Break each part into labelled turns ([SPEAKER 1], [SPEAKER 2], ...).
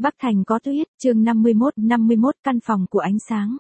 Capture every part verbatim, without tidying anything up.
[SPEAKER 1] Bắc Thành có tuyết, chương năm mươi mốt, năm mươi mốt căn phòng của ánh sáng.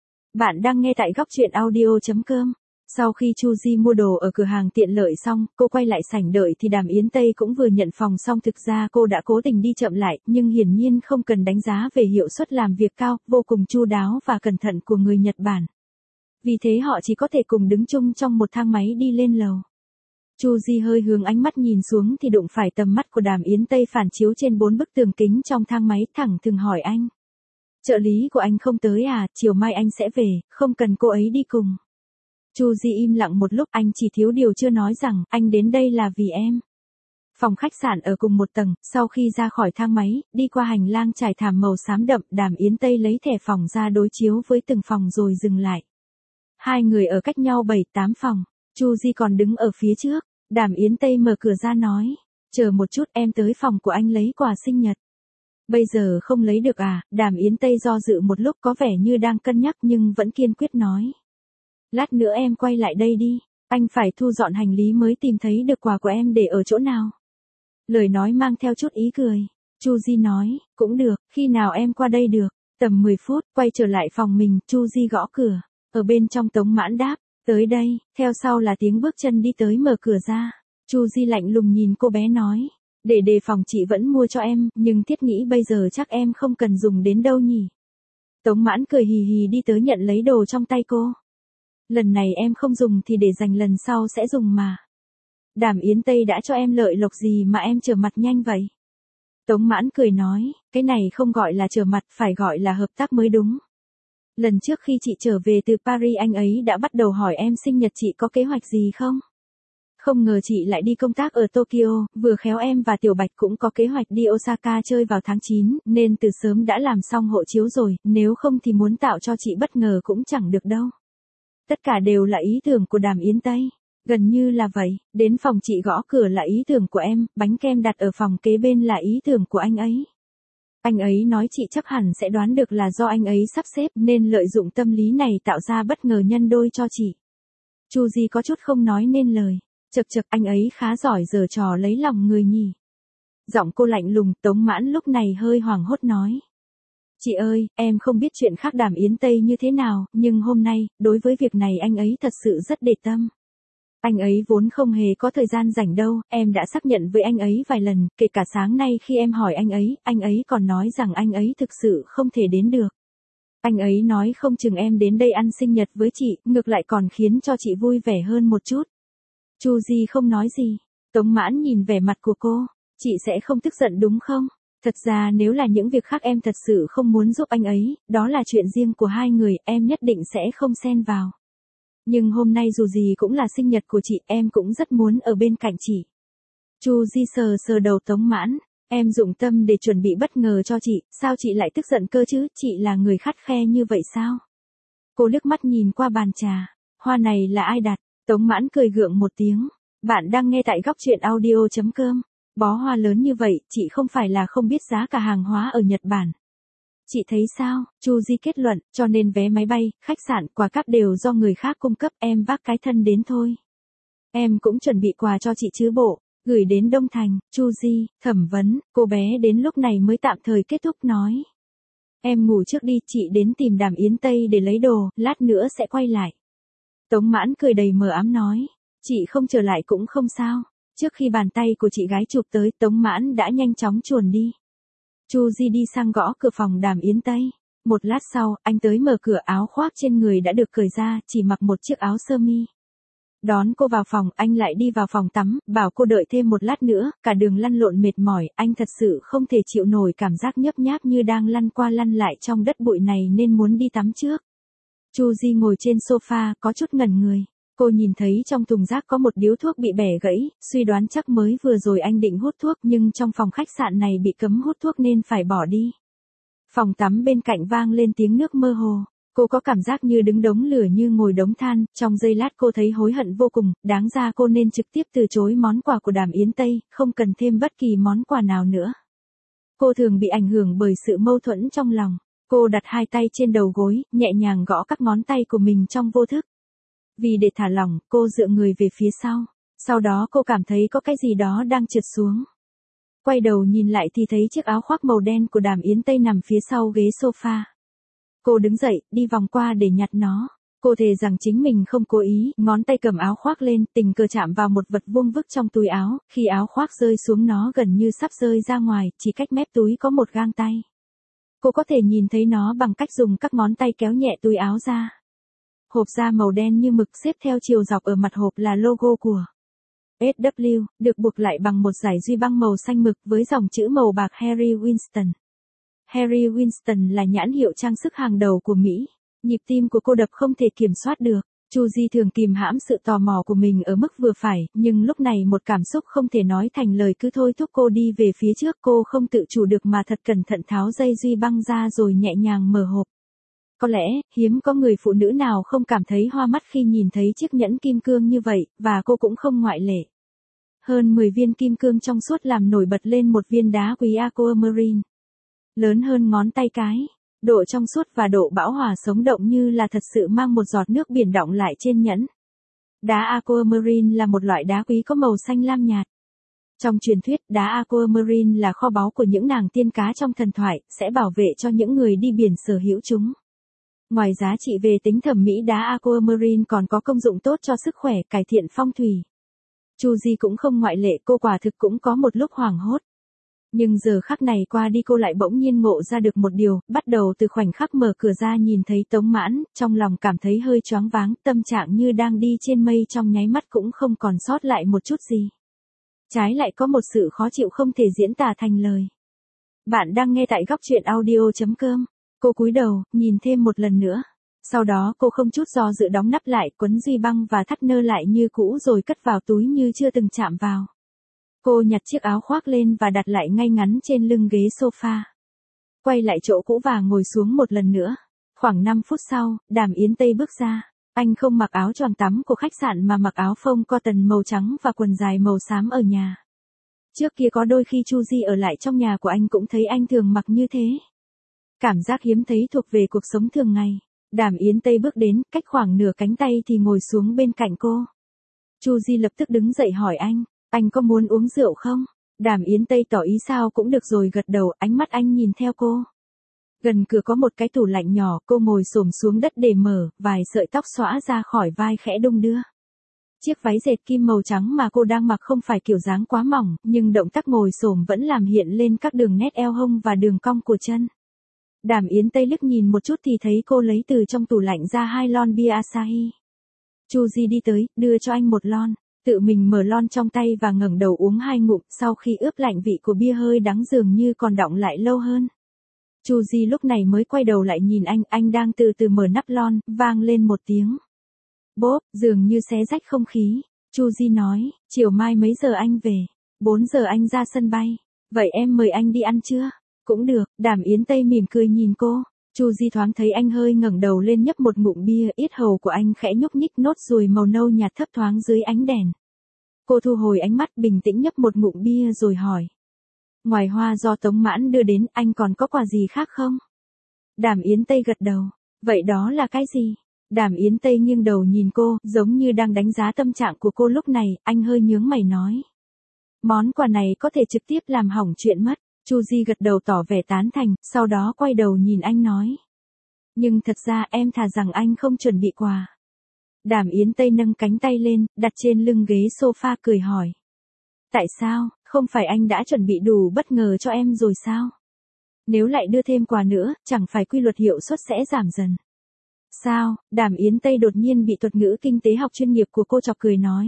[SPEAKER 1] Bạn đang nghe tại góc truyện audio chấm com. Sau khi Chu Di mua đồ ở cửa hàng tiện lợi xong, cô quay lại sảnh đợi thì Đàm Yến Tây cũng vừa nhận phòng xong. Thực ra cô đã cố tình đi chậm lại, nhưng hiển nhiên không cần đánh giá về hiệu suất làm việc cao, vô cùng chu đáo và cẩn thận của người Nhật Bản. Vì thế họ chỉ có thể cùng đứng chung trong một thang máy đi lên lầu. Chu Di hơi hướng ánh mắt nhìn xuống thì đụng phải tầm mắt của Đàm Yến Tây phản chiếu trên bốn bức tường kính trong thang máy, thẳng thừng hỏi anh. Trợ lý của anh không tới à, chiều mai anh sẽ về, không cần cô ấy đi cùng. Chu Di im lặng một lúc, anh chỉ thiếu điều chưa nói rằng, anh đến đây là vì em. Phòng khách sạn ở cùng một tầng, sau khi ra khỏi thang máy, đi qua hành lang trải thảm màu xám đậm, Đàm Yến Tây lấy thẻ phòng ra đối chiếu với từng phòng rồi dừng lại. Hai người ở cách nhau bảy tám phòng, Chu Di còn đứng ở phía trước. Đàm Yến Tây mở cửa ra nói, chờ một chút, em tới phòng của anh lấy quà sinh nhật. Bây giờ không lấy được à? Đàm Yến Tây do dự một lúc, có vẻ như đang cân nhắc nhưng vẫn kiên quyết nói. Lát nữa em quay lại đây đi, anh phải thu dọn hành lý mới tìm thấy được quà của em để ở chỗ nào. Lời nói mang theo chút ý cười. Chu Di nói, cũng được, khi nào em qua đây được? Tầm mười phút, quay trở lại phòng mình, Chu Di gõ cửa. Ở bên trong Tống Mãn đáp. Tới đây, theo sau là tiếng bước chân đi tới mở cửa ra. Chu Di lạnh lùng nhìn cô bé nói, để đề phòng chị vẫn mua cho em, nhưng thiết nghĩ bây giờ chắc em không cần dùng đến đâu nhỉ. Tống Mãn cười hì hì đi tới nhận lấy đồ trong tay cô. Lần này em không dùng thì để dành lần sau sẽ dùng mà. Đàm Yến Tây đã cho em lợi lộc gì mà em trở mặt nhanh vậy? Tống Mãn cười nói, cái này không gọi là trở mặt, phải gọi là hợp tác mới đúng. Lần trước khi chị trở về từ Paris anh ấy đã bắt đầu hỏi em sinh nhật chị có kế hoạch gì không? Không ngờ chị lại đi công tác ở Tokyo, vừa khéo em và Tiểu Bạch cũng có kế hoạch đi Osaka chơi vào tháng chín, nên từ sớm đã làm xong hộ chiếu rồi, nếu không thì muốn tạo cho chị bất ngờ cũng chẳng được đâu. Tất cả đều là ý tưởng của Đàm Yến Tây, gần như là vậy, đến phòng chị gõ cửa là ý tưởng của em, bánh kem đặt ở phòng kế bên là ý tưởng của anh ấy. Anh ấy nói chị chắc hẳn sẽ đoán được là do anh ấy sắp xếp nên lợi dụng tâm lý này tạo ra bất ngờ nhân đôi cho chị. Chu Di có chút không nói nên lời. Chật chật, anh ấy khá giỏi giở trò lấy lòng người nhỉ. Giọng cô lạnh lùng. Tống Mãn lúc này hơi hoảng hốt nói. Chị ơi, em không biết chuyện khác Đàm Yến Tây như thế nào, nhưng hôm nay, đối với việc này anh ấy thật sự rất để tâm. Anh ấy vốn không hề có thời gian rảnh đâu, em đã xác nhận với anh ấy vài lần, kể cả sáng nay khi em hỏi anh ấy, anh ấy còn nói rằng anh ấy thực sự không thể đến được. Anh ấy nói không chừng em đến đây ăn sinh nhật với chị, ngược lại còn khiến cho chị vui vẻ hơn một chút. Chu Di không nói gì. Tống Mãn nhìn vẻ mặt của cô, chị sẽ không tức giận đúng không? Thật ra nếu là những việc khác em thật sự không muốn giúp anh ấy, đó là chuyện riêng của hai người, em nhất định sẽ không xen vào. Nhưng hôm nay dù gì cũng là sinh nhật của chị, em cũng rất muốn ở bên cạnh chị. Chu Di sờ sờ đầu Tống Mãn, em dụng tâm để chuẩn bị bất ngờ cho chị, sao chị lại tức giận cơ chứ, chị là người khắt khe như vậy sao? Cô liếc mắt nhìn qua bàn trà, hoa này là ai đặt? Tống Mãn cười gượng một tiếng, bạn đang nghe tại góc truyện audio chấm com. Bó hoa lớn như vậy, chị không phải là không biết giá cả hàng hóa ở Nhật Bản. Chị thấy sao? Chu Di kết luận, cho nên vé máy bay, khách sạn, quà cáp đều do người khác cung cấp, em vác cái thân đến thôi. Em cũng chuẩn bị quà cho chị chứ bộ, gửi đến Đông Thành. Chu Di thẩm vấn, cô bé đến lúc này mới tạm thời kết thúc nói. Em ngủ trước đi, chị đến tìm Đàm Yến Tây để lấy đồ, lát nữa sẽ quay lại. Tống Mãn cười đầy mờ ám nói, chị không trở lại cũng không sao. Trước khi bàn tay của chị gái chụp tới, Tống Mãn đã nhanh chóng chuồn đi. Chu Di đi sang gõ cửa phòng Đàm Yến Tây. Một lát sau, anh tới mở cửa, áo khoác trên người đã được cởi ra, chỉ mặc một chiếc áo sơ mi. Đón cô vào phòng, anh lại đi vào phòng tắm, bảo cô đợi thêm một lát nữa, cả đường lăn lộn mệt mỏi, anh thật sự không thể chịu nổi cảm giác nhấp nháp như đang lăn qua lăn lại trong đất bụi này nên muốn đi tắm trước. Chu Di ngồi trên sofa, có chút ngẩn người. Cô nhìn thấy trong thùng rác có một điếu thuốc bị bẻ gãy, suy đoán chắc mới vừa rồi anh định hút thuốc nhưng trong phòng khách sạn này bị cấm hút thuốc nên phải bỏ đi. Phòng tắm bên cạnh vang lên tiếng nước mơ hồ. Cô có cảm giác như đứng đống lửa như ngồi đống than, trong giây lát cô thấy hối hận vô cùng, đáng ra cô nên trực tiếp từ chối món quà của Đàm Yến Tây, không cần thêm bất kỳ món quà nào nữa. Cô thường bị ảnh hưởng bởi sự mâu thuẫn trong lòng. Cô đặt hai tay trên đầu gối, nhẹ nhàng gõ các ngón tay của mình trong vô thức. Vì để thả lỏng, cô dựa người về phía sau. Sau đó cô cảm thấy có cái gì đó đang trượt xuống. Quay đầu nhìn lại thì thấy chiếc áo khoác màu đen của Đàm Yến Tây nằm phía sau ghế sofa. Cô đứng dậy, đi vòng qua để nhặt nó. Cô thề rằng chính mình không cố ý, ngón tay cầm áo khoác lên, tình cờ chạm vào một vật vuông vức trong túi áo, khi áo khoác rơi xuống nó gần như sắp rơi ra ngoài, chỉ cách mép túi có một gang tay. Cô có thể nhìn thấy nó bằng cách dùng các ngón tay kéo nhẹ túi áo ra. Hộp da màu đen như mực xếp theo chiều dọc ở mặt hộp là logo của ét vê kép, được buộc lại bằng một dải duy băng màu xanh mực với dòng chữ màu bạc Harry Winston. Harry Winston là nhãn hiệu trang sức hàng đầu của Mỹ. Nhịp tim của cô đập không thể kiểm soát được. Chu Di thường kìm hãm sự tò mò của mình ở mức vừa phải, nhưng lúc này một cảm xúc không thể nói thành lời cứ thôi thúc cô đi về phía trước. Cô không tự chủ được mà thật cẩn thận tháo dây duy băng ra rồi nhẹ nhàng mở hộp. Có lẽ, hiếm có người phụ nữ nào không cảm thấy hoa mắt khi nhìn thấy chiếc nhẫn kim cương như vậy, và cô cũng không ngoại lệ. Hơn mười viên kim cương trong suốt làm nổi bật lên một viên đá quý aquamarine. Lớn hơn ngón tay cái. Độ trong suốt và độ bão hòa sống động như là thật sự mang một giọt nước biển đọng lại trên nhẫn. Đá aquamarine là một loại đá quý có màu xanh lam nhạt. Trong truyền thuyết, đá aquamarine là kho báu của những nàng tiên cá trong thần thoại, sẽ bảo vệ cho những người đi biển sở hữu chúng. Ngoài giá trị về tính thẩm mỹ, đá aquamarine còn có công dụng tốt cho sức khỏe, cải thiện phong thủy. Chu Di cũng không ngoại lệ, cô quả thực cũng có một lúc hoảng hốt. Nhưng giờ khắc này qua đi cô lại bỗng nhiên ngộ ra được một điều, bắt đầu từ khoảnh khắc mở cửa ra nhìn thấy Tống Mãn, trong lòng cảm thấy hơi choáng váng, tâm trạng như đang đi trên mây trong nháy mắt cũng không còn sót lại một chút gì. Trái lại có một sự khó chịu không thể diễn tả thành lời. Bạn đang nghe tại góc truyện audio chấm com. Cô cúi đầu, nhìn thêm một lần nữa. Sau đó cô không chút do dự đóng nắp lại, quấn duy băng và thắt nơ lại như cũ rồi cất vào túi như chưa từng chạm vào. Cô nhặt chiếc áo khoác lên và đặt lại ngay ngắn trên lưng ghế sofa. Quay lại chỗ cũ và ngồi xuống một lần nữa. Khoảng năm phút sau, Đàm Yến Tây bước ra. Anh không mặc áo choàng tắm của khách sạn mà mặc áo phông cotton màu trắng và quần dài màu xám ở nhà. Trước kia có đôi khi Chu Di ở lại trong nhà của anh cũng thấy anh thường mặc như thế. Cảm giác hiếm thấy thuộc về cuộc sống thường ngày. Đàm Yến Tây bước đến, cách khoảng nửa cánh tay thì ngồi xuống bên cạnh cô. Chu Di lập tức đứng dậy hỏi anh, anh có muốn uống rượu không? Đàm Yến Tây tỏ ý sao cũng được rồi gật đầu, ánh mắt anh nhìn theo cô. Gần cửa có một cái tủ lạnh nhỏ, cô ngồi xổm xuống đất để mở, vài sợi tóc xõa ra khỏi vai khẽ đung đưa. Chiếc váy dệt kim màu trắng mà cô đang mặc không phải kiểu dáng quá mỏng, nhưng động tác ngồi xổm vẫn làm hiện lên các đường nét eo hông và đường cong của chân. Đàm Yến Tây liếc nhìn một chút thì thấy cô lấy từ trong tủ lạnh ra hai lon bia Asahi. Chu Di đi tới, đưa cho anh một lon, tự mình mở lon trong tay và ngẩng đầu uống hai ngụm, sau khi ướp lạnh vị của bia hơi đắng dường như còn đọng lại lâu hơn. Chu Di lúc này mới quay đầu lại nhìn anh, anh đang từ từ mở nắp lon, vang lên một tiếng bốp, dường như xé rách không khí. Chu Di nói, chiều mai mấy giờ anh về? bốn giờ anh ra sân bay. Vậy em mời anh đi ăn chưa? Cũng được, Đàm Yến Tây mỉm cười nhìn cô. Chu Di thoáng thấy anh hơi ngẩng đầu lên nhấp một ngụm bia, yết hầu của anh khẽ nhúc nhích, nốt ruồi màu nâu nhạt thấp thoáng dưới ánh đèn. Cô thu hồi ánh mắt, bình tĩnh nhấp một ngụm bia rồi hỏi. Ngoài hoa do Tống Mãn đưa đến, anh còn có quà gì khác không? Đàm Yến Tây gật đầu. Vậy đó là cái gì? Đàm Yến Tây nghiêng đầu nhìn cô, giống như đang đánh giá tâm trạng của cô lúc này, anh hơi nhướng mày nói. Món quà này có thể trực tiếp làm hỏng chuyện mất. Chu Di gật đầu tỏ vẻ tán thành, sau đó quay đầu nhìn anh nói. Nhưng thật ra em thà rằng anh không chuẩn bị quà. Đàm Yến Tây nâng cánh tay lên, đặt trên lưng ghế sofa cười hỏi. Tại sao, không phải anh đã chuẩn bị đủ bất ngờ cho em rồi sao? Nếu lại đưa thêm quà nữa, chẳng phải quy luật hiệu suất sẽ giảm dần. Sao? Đàm Yến Tây đột nhiên bị thuật ngữ kinh tế học chuyên nghiệp của cô chọc cười nói.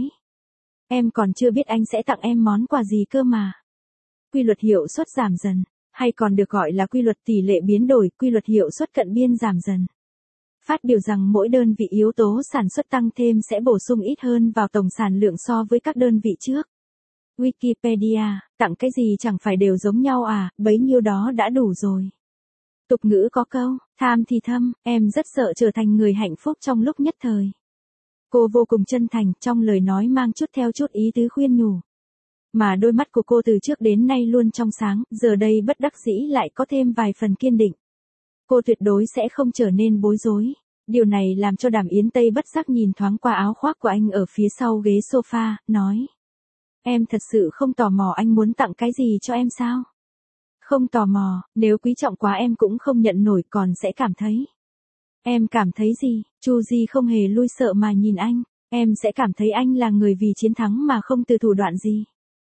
[SPEAKER 1] Em còn chưa biết anh sẽ tặng em món quà gì cơ mà. Quy luật hiệu suất giảm dần, hay còn được gọi là quy luật tỷ lệ biến đổi, quy luật hiệu suất cận biên giảm dần. Phát biểu rằng mỗi đơn vị yếu tố sản xuất tăng thêm sẽ bổ sung ít hơn vào tổng sản lượng so với các đơn vị trước. Wikipedia, tặng cái gì chẳng phải đều giống nhau à, bấy nhiêu đó đã đủ rồi. Tục ngữ có câu, tham thì thâm, em rất sợ trở thành người hạnh phúc trong lúc nhất thời. Cô vô cùng chân thành, trong lời nói mang chút theo chút ý tứ khuyên nhủ. Mà đôi mắt của cô từ trước đến nay luôn trong sáng, giờ đây bất đắc dĩ lại có thêm vài phần kiên định. Cô tuyệt đối sẽ không trở nên bối rối. Điều này làm cho Đàm Yến Tây bất giác nhìn thoáng qua áo khoác của anh ở phía sau ghế sofa, nói. Em thật sự không tò mò anh muốn tặng cái gì cho em sao? Không tò mò, nếu quý trọng quá em cũng không nhận nổi còn sẽ cảm thấy. Em cảm thấy gì? Chu Di không hề lui sợ mà nhìn anh. Em sẽ cảm thấy anh là người vì chiến thắng mà không từ thủ đoạn gì.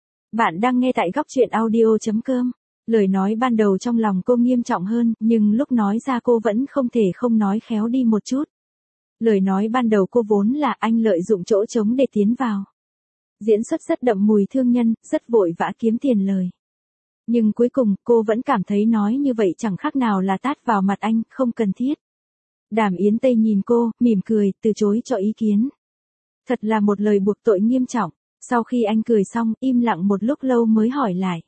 [SPEAKER 1] Bạn đang nghe tại góc truyện audio.com. Lời nói ban đầu trong lòng cô nghiêm trọng hơn, nhưng lúc nói ra cô vẫn không thể không nói khéo đi một chút. Lời nói ban đầu cô vốn là anh lợi dụng chỗ trống để tiến vào. Diễn xuất rất đậm mùi thương nhân, rất vội vã kiếm tiền lời. Nhưng cuối cùng cô vẫn cảm thấy nói như vậy chẳng khác nào là tát vào mặt anh, không cần thiết. Đàm Yến Tây nhìn cô, mỉm cười, từ chối cho ý kiến. Thật là một lời buộc tội nghiêm trọng. Sau khi anh cười xong, im lặng một lúc lâu mới hỏi lại.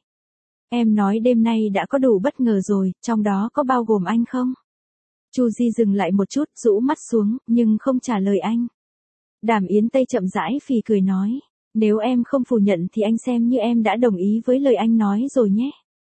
[SPEAKER 1] Em nói đêm nay đã có đủ bất ngờ rồi, trong đó có bao gồm anh không? Chu Di dừng lại một chút, rũ mắt xuống, nhưng không trả lời anh. Đàm Yến Tây chậm rãi phì cười nói. Nếu em không phủ nhận thì anh xem như em đã đồng ý với lời anh nói rồi nhé.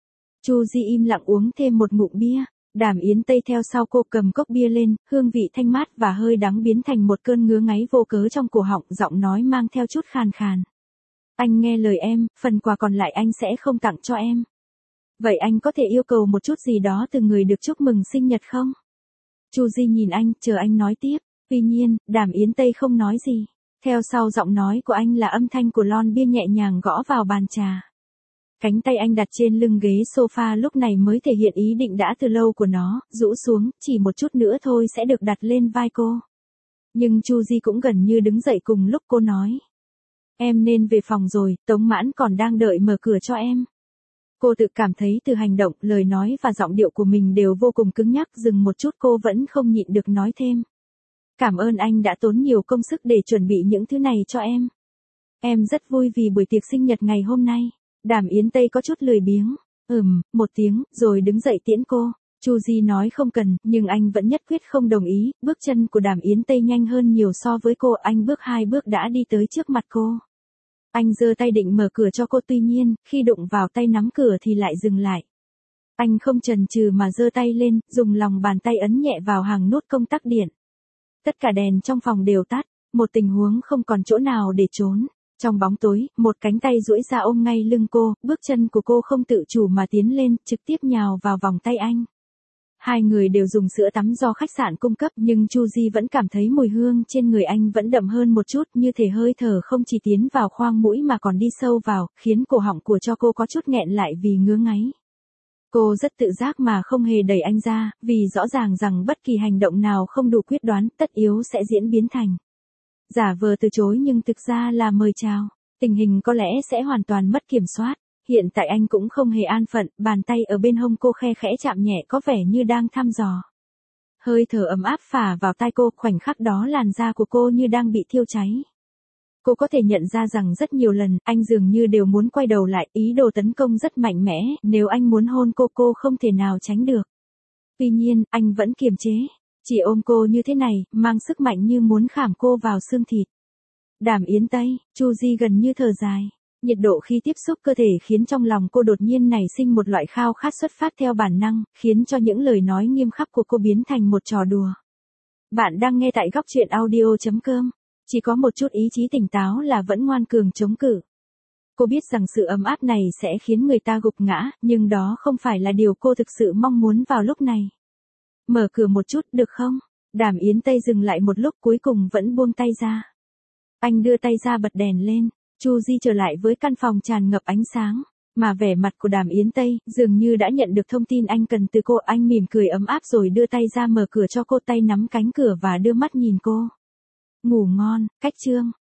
[SPEAKER 1] Chu Di im lặng uống thêm một ngụm bia. Đàm Yến Tây theo sau cô cầm cốc bia lên, hương vị thanh mát và hơi đắng biến thành một cơn ngứa ngáy vô cớ trong cổ họng, giọng nói mang theo chút khàn khàn. Anh nghe lời em, phần quà còn lại anh sẽ không tặng cho em. Vậy anh có thể yêu cầu một chút gì đó từ người được chúc mừng sinh nhật không? Chu Di nhìn anh, chờ anh nói tiếp. Tuy nhiên, Đàm Yến Tây không nói gì. Theo sau giọng nói của anh là âm thanh của lon bia nhẹ nhàng gõ vào bàn trà. Cánh tay anh đặt trên lưng ghế sofa lúc này mới thể hiện ý định đã từ lâu của nó, rũ xuống, chỉ một chút nữa thôi sẽ được đặt lên vai cô. Nhưng Chu Di cũng gần như đứng dậy cùng lúc cô nói. Em nên về phòng rồi, Tống Mãn còn đang đợi mở cửa cho em. Cô tự cảm thấy từ hành động, lời nói và giọng điệu của mình đều vô cùng cứng nhắc, dừng một chút cô vẫn không nhịn được nói thêm. Cảm ơn anh đã tốn nhiều công sức để chuẩn bị những thứ này cho em. Em rất vui vì buổi tiệc sinh nhật ngày hôm nay. Đàm Yến Tây có chút lười biếng. Ừm, một tiếng, rồi đứng dậy tiễn cô. Chu Di nói không cần, nhưng anh vẫn nhất quyết không đồng ý. Bước chân của Đàm Yến Tây nhanh hơn nhiều so với cô. Anh bước hai bước đã đi tới trước mặt cô. Anh giơ tay định mở cửa cho cô, tuy nhiên, khi đụng vào tay nắm cửa thì lại dừng lại. Anh không chần chừ mà giơ tay lên, dùng lòng bàn tay ấn nhẹ vào hàng nút công tắc điện. Tất cả đèn trong phòng đều tắt, một tình huống không còn chỗ nào để trốn. Trong bóng tối, một cánh tay duỗi ra ôm ngay lưng cô, bước chân của cô không tự chủ mà tiến lên, trực tiếp nhào vào vòng tay anh. Hai người đều dùng sữa tắm do khách sạn cung cấp, nhưng Chu Di vẫn cảm thấy mùi hương trên người anh vẫn đậm hơn một chút, như thể hơi thở không chỉ tiến vào khoang mũi mà còn đi sâu vào, khiến cổ họng của cho cô có chút nghẹn lại vì ngứa ngáy. Cô rất tự giác mà không hề đẩy anh ra, vì rõ ràng rằng bất kỳ hành động nào không đủ quyết đoán, tất yếu sẽ diễn biến thành giả vờ từ chối nhưng thực ra là mời chào. Tình hình có lẽ sẽ hoàn toàn mất kiểm soát. Hiện tại anh cũng không hề an phận, bàn tay ở bên hông cô khe khẽ chạm nhẹ có vẻ như đang thăm dò. Hơi thở ấm áp phả vào tai cô, khoảnh khắc đó làn da của cô như đang bị thiêu cháy. Cô có thể nhận ra rằng rất nhiều lần, anh dường như đều muốn quay đầu lại, ý đồ tấn công rất mạnh mẽ, nếu anh muốn hôn cô cô không thể nào tránh được. Tuy nhiên, anh vẫn kiềm chế. Chỉ ôm cô như thế này, mang sức mạnh như muốn khảm cô vào xương thịt. Đàm Yến Tây, Chu Di gần như thở dài. Nhiệt độ khi tiếp xúc cơ thể khiến trong lòng cô đột nhiên nảy sinh một loại khao khát xuất phát theo bản năng, khiến cho những lời nói nghiêm khắc của cô biến thành một trò đùa. Bạn đang nghe tại góc truyện audio.com. Chỉ có một chút ý chí tỉnh táo là vẫn ngoan cường chống cự. Cô biết rằng sự ấm áp này sẽ khiến người ta gục ngã, nhưng đó không phải là điều cô thực sự mong muốn vào lúc này. Mở cửa một chút, được không? Đàm Yến Tây dừng lại một lúc cuối cùng vẫn buông tay ra. Anh đưa tay ra bật đèn lên. Chu Di trở lại với căn phòng tràn ngập ánh sáng. Mà vẻ mặt của Đàm Yến Tây, dường như đã nhận được thông tin anh cần từ cô. Anh mỉm cười ấm áp rồi đưa tay ra mở cửa cho cô, tay nắm cánh cửa và đưa mắt nhìn cô. Ngủ ngon, cách chương.